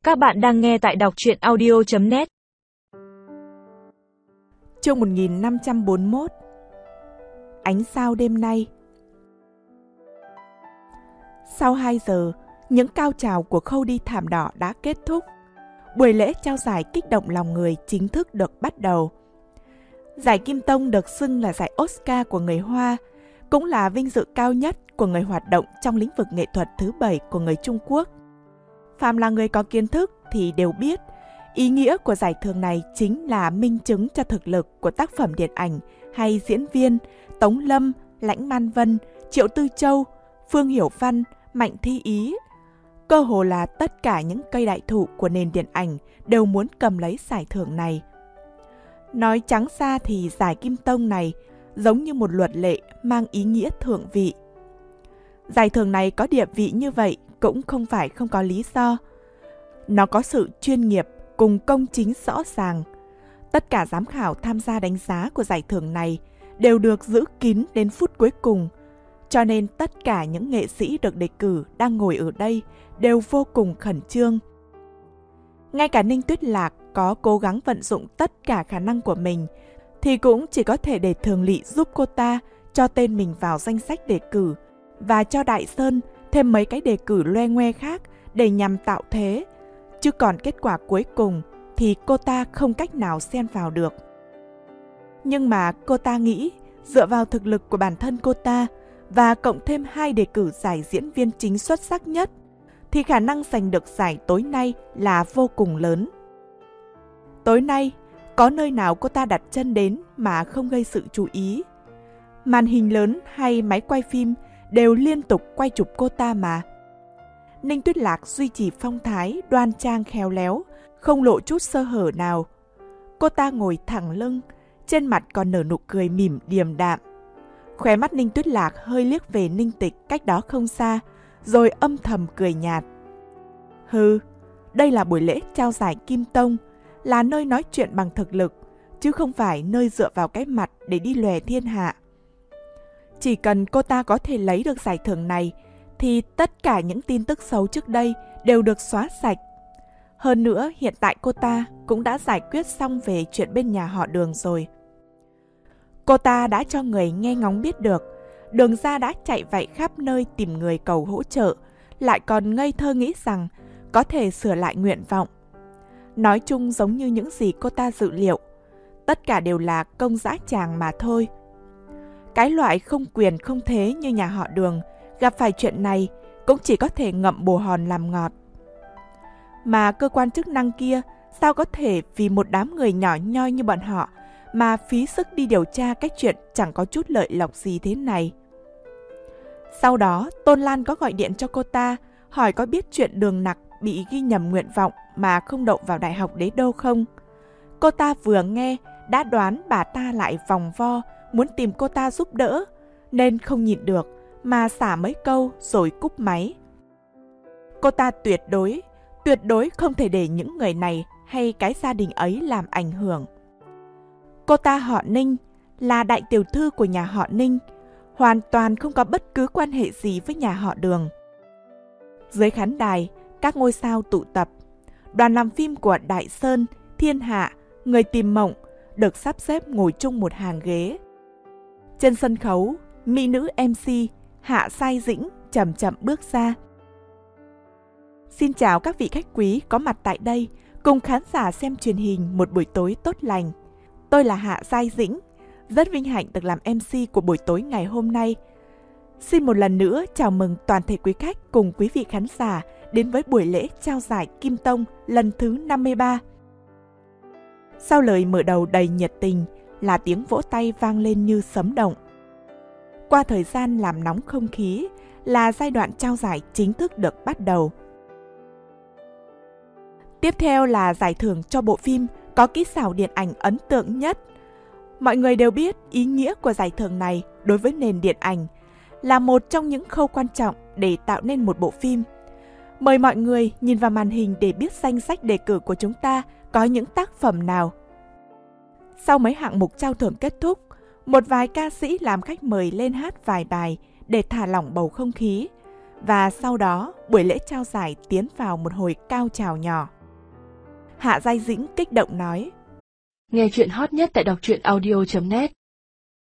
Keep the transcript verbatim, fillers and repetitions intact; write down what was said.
Các bạn đang nghe tại đọc truyện audio chấm net. Chương một nghìn năm trăm bốn mươi mốt. Ánh sao đêm nay. Sau hai giờ, những cao trào của khâu đi thảm đỏ đã kết thúc. Buổi lễ trao giải kích động lòng người chính thức được bắt đầu. Giải Kim Tông được xưng là giải Oscar của người Hoa, cũng là vinh dự cao nhất của người hoạt động trong lĩnh vực nghệ thuật thứ bảy của người Trung Quốc. Phàm là người có kiến thức thì đều biết, ý nghĩa của giải thưởng này chính là minh chứng cho thực lực của tác phẩm điện ảnh hay diễn viên Tống Lâm, Lãnh Man Vân, Triệu Tư Châu, Phương Hiểu Văn, Mạnh Thi Ý. Cơ hồ là tất cả những cây đại thụ của nền điện ảnh đều muốn cầm lấy giải thưởng này. Nói trắng ra thì giải Kim Tông này giống như một luật lệ mang ý nghĩa thượng vị. Giải thưởng này có địa vị như vậy cũng không phải không có lý do. Nó có sự chuyên nghiệp cùng công chính rõ ràng. Tất cả giám khảo tham gia đánh giá của giải thưởng này đều được giữ kín đến phút cuối cùng, cho nên tất cả những nghệ sĩ được đề cử đang ngồi ở đây đều vô cùng khẩn trương. Ngay cả Ninh Tuyết Lạc có cố gắng vận dụng tất cả khả năng của mình thì cũng chỉ có thể để Thường Lị giúp cô ta cho tên mình vào danh sách đề cử và cho Đại Sơn thêm mấy cái đề cử loe ngoe khác để nhằm tạo thế. Chứ còn kết quả cuối cùng thì cô ta không cách nào xen vào được. Nhưng mà cô ta nghĩ dựa vào thực lực của bản thân cô ta và cộng thêm hai đề cử giải diễn viên chính xuất sắc nhất thì khả năng giành được giải tối nay là vô cùng lớn. Tối nay, có nơi nào cô ta đặt chân đến mà không gây sự chú ý. Màn hình lớn hay máy quay phim đều liên tục quay chụp cô ta mà. Ninh Tuyết Lạc duy trì phong thái đoan trang khéo léo, không lộ chút sơ hở nào. Cô ta ngồi thẳng lưng, trên mặt còn nở nụ cười mỉm điềm đạm. Khóe mắt Ninh Tuyết Lạc hơi liếc về Ninh Tịch cách đó không xa, rồi âm thầm cười nhạt. Hừ, đây là buổi lễ trao giải Kim Tông, là nơi nói chuyện bằng thực lực, chứ không phải nơi dựa vào cái mặt để đi lòe thiên hạ. Chỉ cần cô ta có thể lấy được giải thưởng này, thì tất cả những tin tức xấu trước đây đều được xóa sạch. Hơn nữa, hiện tại cô ta cũng đã giải quyết xong về chuyện bên nhà họ Đường rồi. Cô ta đã cho người nghe ngóng biết được, Đường gia đã chạy vạy khắp nơi tìm người cầu hỗ trợ, lại còn ngây thơ nghĩ rằng có thể sửa lại nguyện vọng. Nói chung giống như những gì cô ta dự liệu, tất cả đều là công dã tràng mà thôi. Cái loại không quyền không thế như nhà họ Đường gặp phải chuyện này cũng chỉ có thể ngậm bồ hòn làm ngọt. Mà cơ quan chức năng kia sao có thể vì một đám người nhỏ nhoi như bọn họ mà phí sức đi điều tra cái chuyện chẳng có chút lợi lộc gì thế này. Sau đó Tôn Lan có gọi điện cho cô ta hỏi có biết chuyện Đường Nặc bị ghi nhầm nguyện vọng mà không đậu vào đại học Đế Đô không. Cô ta vừa nghe đã đoán bà ta lại vòng vo muốn tìm cô ta giúp đỡ, nên không nhịn được mà xả mấy câu rồi cúp máy. Cô ta tuyệt đối, tuyệt đối không thể để những người này hay cái gia đình ấy làm ảnh hưởng. Cô ta họ Ninh, là đại tiểu thư của nhà họ Ninh, hoàn toàn không có bất cứ quan hệ gì với nhà họ Đường. Dưới khán đài, các ngôi sao tụ tập. Đoàn làm phim của Đại Sơn, Thiên Hạ, Người Tìm Mộng được sắp xếp ngồi chung một hàng ghế. Trên sân khấu, mỹ nữ em xê Hạ Sai Dĩnh chậm chậm bước ra. Xin chào các vị khách quý có mặt tại đây, cùng khán giả xem truyền hình một buổi tối tốt lành. Tôi là Hạ Sai Dĩnh, rất vinh hạnh được làm em xê của buổi tối ngày hôm nay. Xin một lần nữa chào mừng toàn thể quý khách cùng quý vị khán giả đến với buổi lễ trao giải Kim Tông lần thứ năm mươi ba. Sau lời mở đầu đầy nhiệt tình là tiếng vỗ tay vang lên như sấm động. Qua thời gian làm nóng không khí là giai đoạn trao giải chính thức được bắt đầu. Tiếp theo là giải thưởng cho bộ phim có kỹ xảo điện ảnh ấn tượng nhất. Mọi người đều biết ý nghĩa của giải thưởng này đối với nền điện ảnh là một trong những khâu quan trọng để tạo nên một bộ phim. Mời mọi người nhìn vào màn hình để biết danh sách đề cử của chúng ta có những tác phẩm nào. Sau mấy hạng mục trao thưởng kết thúc, một vài ca sĩ làm khách mời lên hát vài bài để thả lỏng bầu không khí. Và sau đó, buổi lễ trao giải tiến vào một hồi cao trào nhỏ. Hạ Giai Dĩnh kích động nói. Nghe chuyện hot nhất tại đọc truyện audio chấm net.